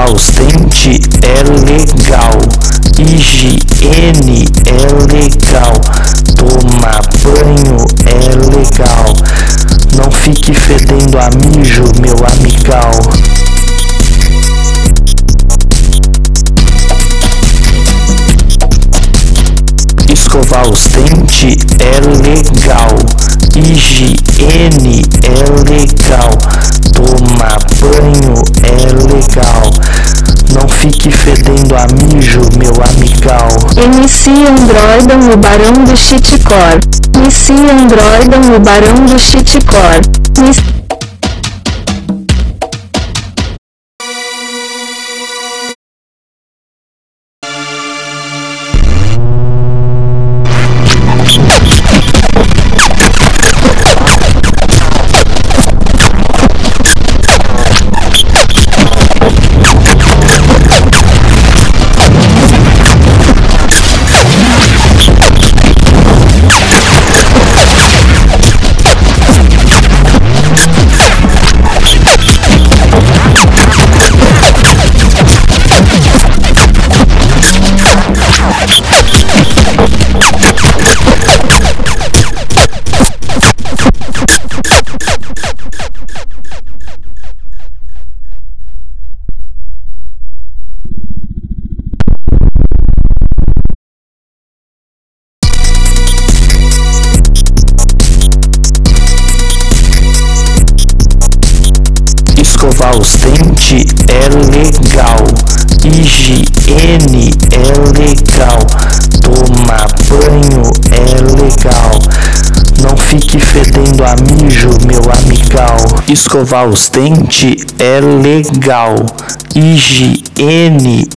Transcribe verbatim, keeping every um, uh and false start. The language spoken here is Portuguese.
Escovar os dentes é legal, higiene é legal, tomar banho é legal, não fique fedendo a mijo, meu amigal. Escovar os dentes é legal, higiene é legal, tomar banho é legal, não fique fedendo a mijo, meu amigal. M C Androidon, o barão do shitcore. M C Androidon, o barão do shitcore. Escovar os dentes é legal, higiene é legal, tomar banho é legal, não fique fedendo a mijo, meu amigal. Escovar os dentes é legal, higiene